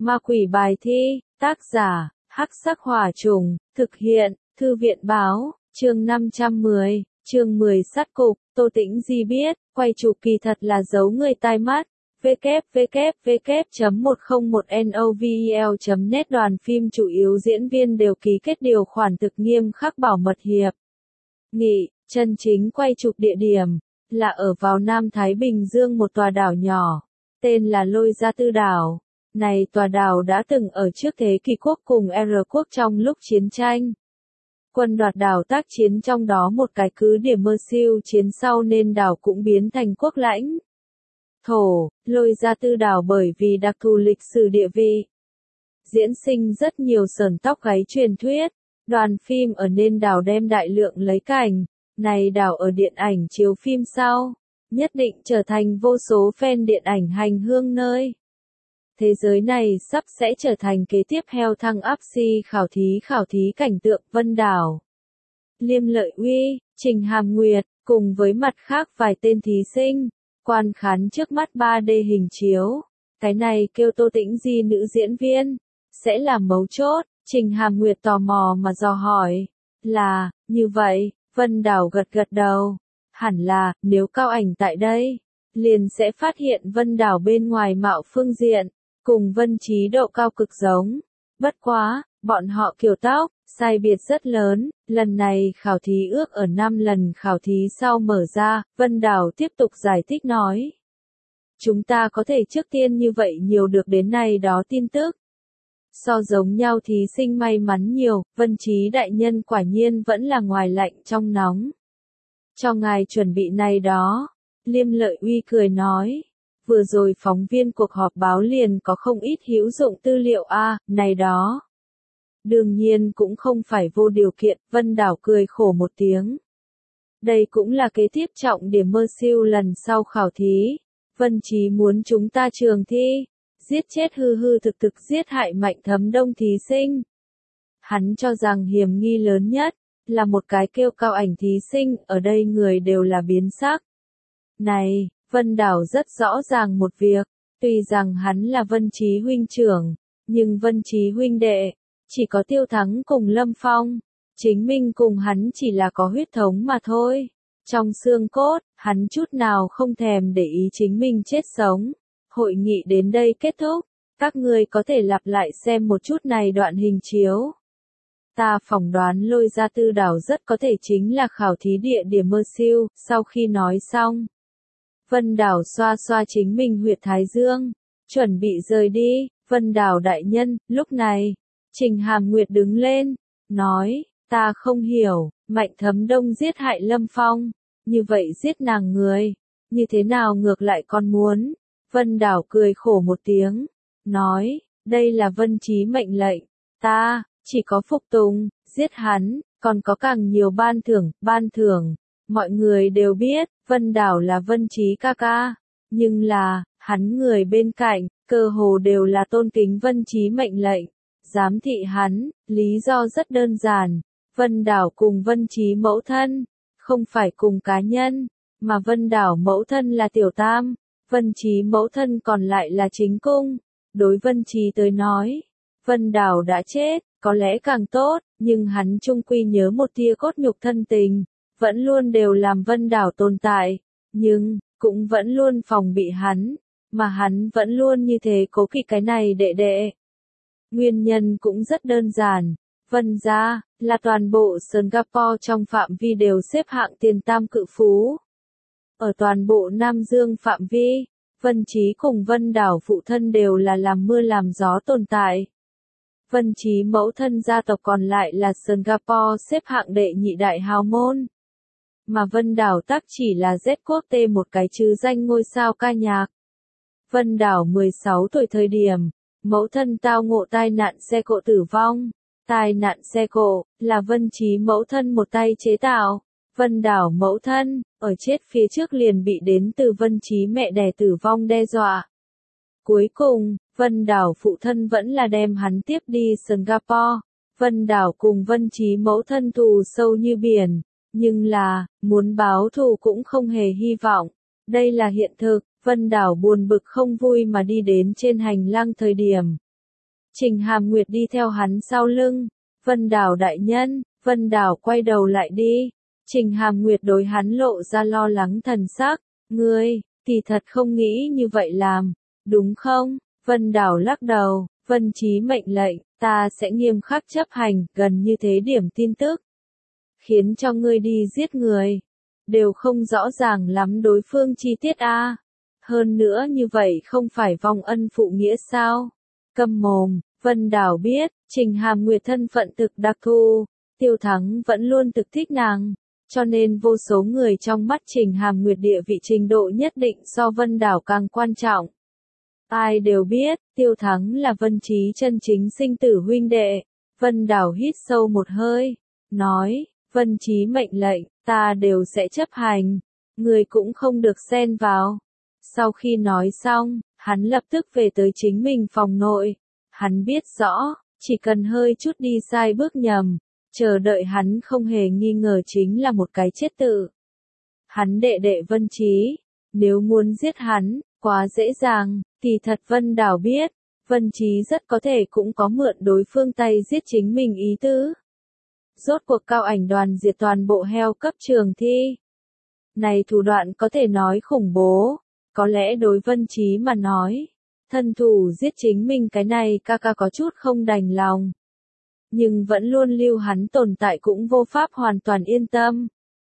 Ma quỷ bài thi, tác giả, Hắc Sắc Hỏa Trùng, thực hiện, Thư viện Báo, chương 510, chương 10 sát cục, Tô Tĩnh Di biết, quay chụp kỳ thật là giấu người tai mắt. www.101novel.net Đoàn phim chủ yếu diễn viên đều ký kết điều khoản thực nghiêm khắc bảo mật hiệp nghị, chân chính quay chụp địa điểm là ở vào Nam Thái Bình Dương một tòa đảo nhỏ, tên là Lôi Gia Tư đảo. Này tòa đảo đã từng ở trước thế kỷ quốc cùng R quốc trong lúc chiến tranh. Quân đoạt đảo tác chiến trong đó một cái cứ điểm mơ siêu chiến sau nên đảo cũng biến thành quốc lãnh thổ. Lôi Gia Tư đảo bởi vì đặc thù lịch sử địa vị, diễn sinh rất nhiều sởn tóc gáy truyền thuyết. Đoàn phim ở nên đảo đem đại lượng lấy cảnh này đảo ở điện ảnh chiếu phim sau, nhất định trở thành vô số fan điện ảnh hành hương nơi. Thế giới này sắp sẽ trở thành kế tiếp Hell Thăng Áp Si khảo thí cảnh tượng Vân Đảo. Liêm Lợi Uy, Trình Hàm Nguyệt, cùng với mặt khác vài tên thí sinh, quan khán trước mắt 3D hình chiếu. Cái này kêu Tô Tĩnh Di nữ diễn viên, sẽ là mấu chốt. Trình Hàm Nguyệt tò mò mà dò hỏi, là, như vậy, Vân Đảo gật đầu. Hẳn là, nếu cao ảnh tại đây, liền sẽ phát hiện Vân Đảo bên ngoài mạo phương diện, cùng Vân Trí độ cao cực giống. Bất quá, bọn họ kiểu tóc, sai biệt rất lớn, lần này khảo thí ước ở 5 lần khảo thí sau mở ra, Vân Đảo tiếp tục giải thích nói. Chúng ta có thể trước tiên như vậy nhiều được đến này đó tin tức. So giống nhau thí sinh may mắn nhiều, Vân Trí đại nhân quả nhiên vẫn là ngoài lạnh trong nóng. Cho ngài chuẩn bị này đó, Liêm Lợi Uy cười nói. Vừa rồi phóng viên cuộc họp báo liền có không ít hữu dụng tư liệu này đó. Đương nhiên cũng không phải vô điều kiện, Vân Đảo cười khổ một tiếng. Đây cũng là kế tiếp trọng điểm mơ siêu lần sau khảo thí. Vân Trí muốn chúng ta trường thi, giết chết hư thực giết hại Mạnh Thấm Đông thí sinh. Hắn cho rằng hiểm nghi lớn nhất, là một cái kêu cao ảnh thí sinh, ở đây người đều là biến sắc. Này, Vân Đảo rất rõ ràng một việc, tuy rằng hắn là Vân Trí huynh trưởng, nhưng Vân Trí huynh đệ, chỉ có Tiêu Thắng cùng Lâm Phong, chính mình cùng hắn chỉ là có huyết thống mà thôi. Trong xương cốt, hắn chút nào không thèm để ý chính mình chết sống. Hội nghị đến đây kết thúc, các ngươi có thể lặp lại xem một chút này đoạn hình chiếu. Ta phỏng đoán Lôi Gia Tư đảo rất có thể chính là khảo thí địa điểm mơ siêu. Sau khi nói xong, Vân Đảo xoa xoa chính mình huyệt thái dương, chuẩn bị rời đi. Vân Đảo đại nhân, lúc này, Trình Hàm Nguyệt đứng lên, nói, ta không hiểu, Mạnh Thấm Đông giết hại Lâm Phong, như vậy giết nàng người, như thế nào ngược lại con muốn. Vân Đảo cười khổ một tiếng, nói, đây là Vân Trí mệnh lệnh, ta chỉ có phục tùng, giết hắn, còn có càng nhiều ban thưởng, mọi người đều biết, Vân Đảo là Vân Trí ca ca, nhưng là, hắn người bên cạnh, cơ hồ đều là tôn kính Vân Trí mệnh lệnh, giám thị hắn, lý do rất đơn giản, Vân Đảo cùng Vân Trí mẫu thân, không phải cùng cá nhân, mà Vân Đảo mẫu thân là Tiểu Tam. Vân Trí mẫu thân còn lại là chính cung. Đối Vân Trí tới nói, Vân Đảo đã chết, có lẽ càng tốt, nhưng hắn chung quy nhớ một tia cốt nhục thân tình, vẫn luôn đều làm Vân Đảo tồn tại, nhưng, cũng vẫn luôn phòng bị hắn, mà hắn vẫn luôn như thế cố kỵ cái này đệ đệ. Nguyên nhân cũng rất đơn giản, Vân gia, là toàn bộ Singapore trong phạm vi đều xếp hạng tiền tam cự phú. Ở toàn bộ Nam Dương phạm vi, Vân Trí cùng Vân Đảo phụ thân đều là làm mưa làm gió tồn tại. Vân Trí mẫu thân gia tộc còn lại là Singapore xếp hạng đệ nhị đại hào môn. Mà Vân Đảo tắc chỉ là Z quốc tê một cái chứ danh ngôi sao ca nhạc. Vân Đảo 16 tuổi thời điểm, mẫu thân tao ngộ tai nạn xe cộ tử vong. Tai nạn xe cộ, là Vân Trí mẫu thân một tay chế tạo. Vân Đảo mẫu thân, ở chết phía trước liền bị đến từ Vân Trí mẹ đẻ tử vong đe dọa. Cuối cùng, Vân Đảo phụ thân vẫn là đem hắn tiếp đi Singapore. Vân Đảo cùng Vân Trí mẫu thân thù sâu như biển, nhưng là, muốn báo thù cũng không hề hy vọng. Đây là hiện thực, Vân Đảo buồn bực không vui mà đi đến trên hành lang thời điểm. Trình Hàm Nguyệt đi theo hắn sau lưng. Vân Đào đại nhân, Vân Đào quay đầu lại đi. Trình Hàm Nguyệt đối hắn lộ ra lo lắng thần sắc. Ngươi, thì thật không nghĩ như vậy làm, đúng không? Vân Đào lắc đầu, Vân Chí mệnh lệnh, ta sẽ nghiêm khắc chấp hành, gần như thế điểm tin tức. Khiến cho ngươi đi giết người. Đều không rõ ràng lắm đối phương chi tiết a. Hơn nữa như vậy không phải vong ân phụ nghĩa sao? Câm mồm, Vân Đào biết, Trình Hàm Nguyệt thân phận thực đặc thù, Tiêu Thắng vẫn luôn thực thích nàng, cho nên vô số người trong mắt Trình Hàm Nguyệt địa vị trình độ nhất định so Vân Đào càng quan trọng. Ai đều biết, Tiêu Thắng là Vân Chí chân chính sinh tử huynh đệ. Vân Đào hít sâu một hơi, nói, Vân Chí mệnh lệnh, ta đều sẽ chấp hành, người cũng không được xen vào. Sau khi nói xong, hắn lập tức về tới chính mình phòng nội. Hắn biết rõ, chỉ cần hơi chút đi sai bước nhầm, chờ đợi hắn không hề nghi ngờ chính là một cái chết tự. Hắn đệ đệ Vân Chí, nếu muốn giết hắn, quá dễ dàng, thì thật Vân Đào biết, Vân Chí rất có thể cũng có mượn đối phương tay giết chính mình ý tứ. Rốt cuộc Cao Ảnh đoàn diệt toàn bộ heo cấp trường thi. Này thủ đoạn có thể nói khủng bố, có lẽ đối Vân Chí mà nói, thân thủ giết chính mình cái này ca ca có chút không đành lòng. Nhưng vẫn luôn lưu hắn tồn tại cũng vô pháp hoàn toàn yên tâm.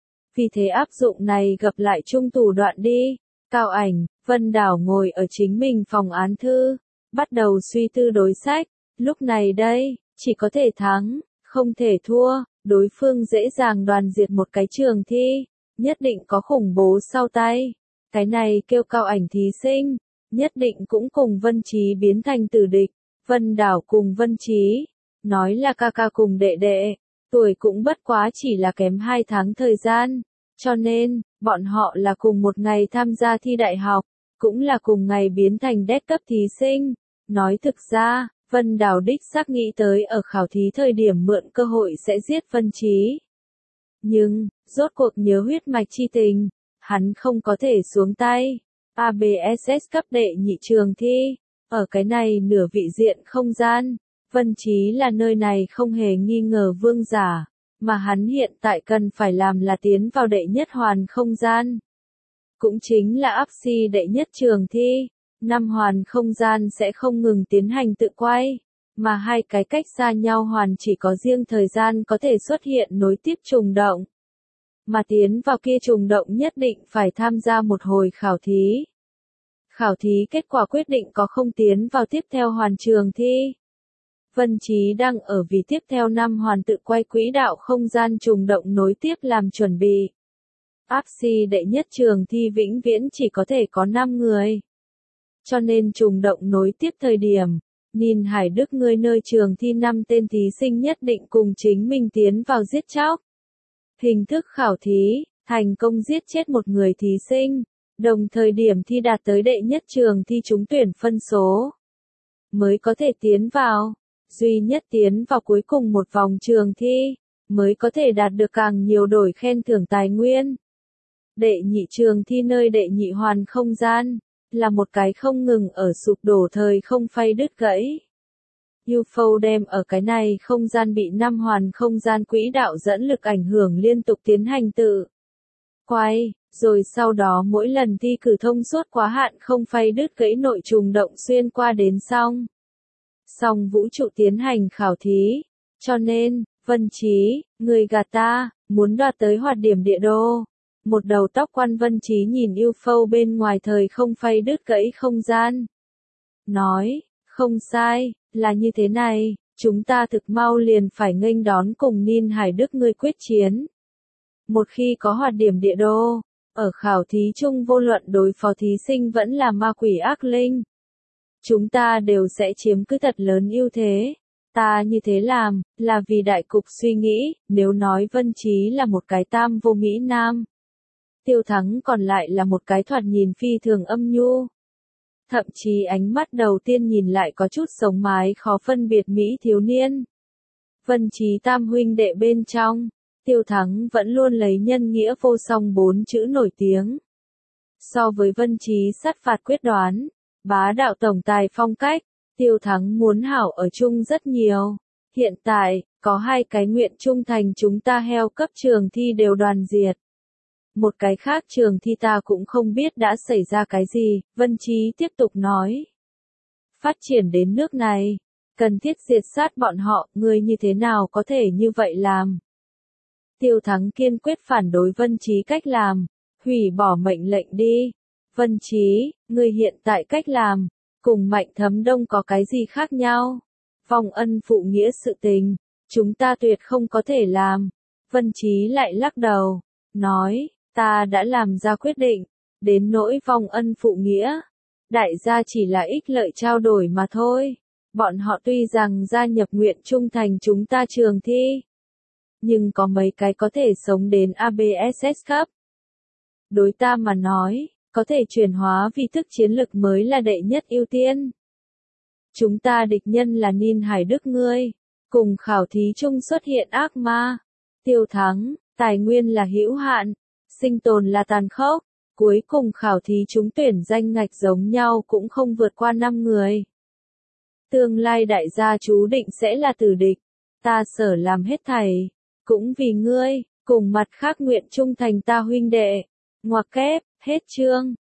Vì thế áp dụng này gặp lại chung thủ đoạn đi. Cao Ảnh, Vân Đào ngồi ở chính mình phòng án thư, bắt đầu suy tư đối sách. Lúc này đây, chỉ có thể thắng, không thể thua, đối phương dễ dàng đoàn diệt một cái trường thi, nhất định có khủng bố sau tay. Cái này kêu Cao Ảnh thí sinh, nhất định cũng cùng Vân Chí biến thành tử địch. Vân Đào cùng Vân Chí, nói là ca ca cùng đệ đệ, tuổi cũng bất quá chỉ là kém 2 tháng thời gian, cho nên, bọn họ là cùng một ngày tham gia thi đại học, cũng là cùng ngày biến thành đét cấp thí sinh. Nói thực ra, Vân Đào đích xác nghĩ tới ở khảo thí thời điểm mượn cơ hội sẽ giết Vân Chí. Nhưng, rốt cuộc nhớ huyết mạch chi tình, hắn không có thể xuống tay. ABSS cấp đệ nhị trường thi, ở cái này nửa vị diện không gian, Vân Chí là nơi này không hề nghi ngờ vương giả, mà hắn hiện tại cần phải làm là tiến vào đệ nhất hoàn không gian. Cũng chính là áp si đệ nhất trường thi, 5 hoàn không gian sẽ không ngừng tiến hành tự quay, mà hai cái cách xa nhau hoàn chỉ có riêng thời gian có thể xuất hiện nối tiếp trùng động. Mà tiến vào kia trùng động nhất định phải tham gia một hồi khảo thí. Khảo thí kết quả quyết định có không tiến vào tiếp theo hoàn trường thi. Vân Chí đang ở vì tiếp theo 5 hoàn tự quay quỹ đạo không gian trùng động nối tiếp làm chuẩn bị. Áp si đệ nhất trường thi vĩnh viễn chỉ có thể có 5 người. Cho nên trùng động nối tiếp thời điểm, Ninh Hải Đức ngươi nơi trường thi 5 tên thí sinh nhất định cùng chính mình tiến vào giết chóc. Hình thức khảo thí, thành công giết chết một người thí sinh, đồng thời điểm thi đạt tới đệ nhất trường thi trúng tuyển phân số, mới có thể tiến vào. Duy nhất tiến vào cuối cùng một vòng trường thi, mới có thể đạt được càng nhiều đổi khen thưởng tài nguyên. Đệ nhị trường thi nơi đệ nhị hoàn không gian, là một cái không ngừng ở sụp đổ thời không phay đứt gãy. UFO đem ở cái này không gian bị 5 hoàn không gian quỹ đạo dẫn lực ảnh hưởng liên tục tiến hành tự quay, rồi sau đó mỗi lần thi cử thông suốt quá hạn không phay đứt gãy nội trùng động xuyên qua đến xong vũ trụ tiến hành khảo thí. Cho nên, Vân Chí, người gạt ta, muốn đoạt tới hoạt điểm địa đô. Một đầu tóc quan Vân Chí nhìn UFO bên ngoài thời không phay đứt gãy không gian. Nói, không sai, là như thế này, chúng ta thực mau liền phải nghênh đón cùng Ninh Hải Đức ngươi quyết chiến. Một khi có hoạt điểm địa đô, ở khảo thí chung vô luận đối phó thí sinh vẫn là ma quỷ ác linh. Chúng ta đều sẽ chiếm cứ thật lớn ưu thế. Ta như thế làm, là vì đại cục suy nghĩ, nếu nói Vân Chí là một cái tam vô Mỹ Nam. Tiêu Thắng còn lại là một cái thoạt nhìn phi thường âm nhu. Thậm chí ánh mắt đầu tiên nhìn lại có chút sống mái khó phân biệt Mỹ thiếu niên. Vân Chí tam huynh đệ bên trong, Tiêu Thắng vẫn luôn lấy nhân nghĩa vô song 4 chữ nổi tiếng. So với Vân Chí sát phạt quyết đoán, bá đạo tổng tài phong cách, Tiêu Thắng muốn hảo ở chung rất nhiều. Hiện tại, có 2 cái nguyện trung thành chúng ta heo cấp trường thi đều đoàn diệt. Một cái khác trường thi ta cũng không biết đã xảy ra cái gì, Vân Chí tiếp tục nói. Phát triển đến nước này, cần thiết diệt sát bọn họ, ngươi như thế nào có thể như vậy làm? Tiêu Thắng kiên quyết phản đối Vân Chí cách làm, hủy bỏ mệnh lệnh đi. Vân Chí, ngươi hiện tại cách làm, cùng Mạnh Thấm Đông có cái gì khác nhau? Vong ân phụ nghĩa sự tình, chúng ta tuyệt không có thể làm. Vân Chí lại lắc đầu, nói, ta đã làm ra quyết định, đến nỗi vong ân phụ nghĩa. Đại gia chỉ là ích lợi trao đổi mà thôi. Bọn họ tuy rằng gia nhập nguyện trung thành chúng ta trường thi, nhưng có mấy cái có thể sống đến ABSS cấp. Đối ta mà nói, có thể chuyển hóa vì thức chiến lực mới là đệ nhất ưu tiên. Chúng ta địch nhân là Ninh Hải Đức ngươi, cùng khảo thí chung xuất hiện ác ma. Tiêu Thắng, tài nguyên là hữu hạn, sinh tồn là tàn khốc, cuối cùng khảo thí chúng tuyển danh ngạch giống nhau cũng không vượt qua 5 người. Tương lai đại gia chú định sẽ là tử địch, ta sở làm hết thảy, cũng vì ngươi, cùng mặt khác nguyện trung thành ta huynh đệ. Ngoặc kép, hết chương.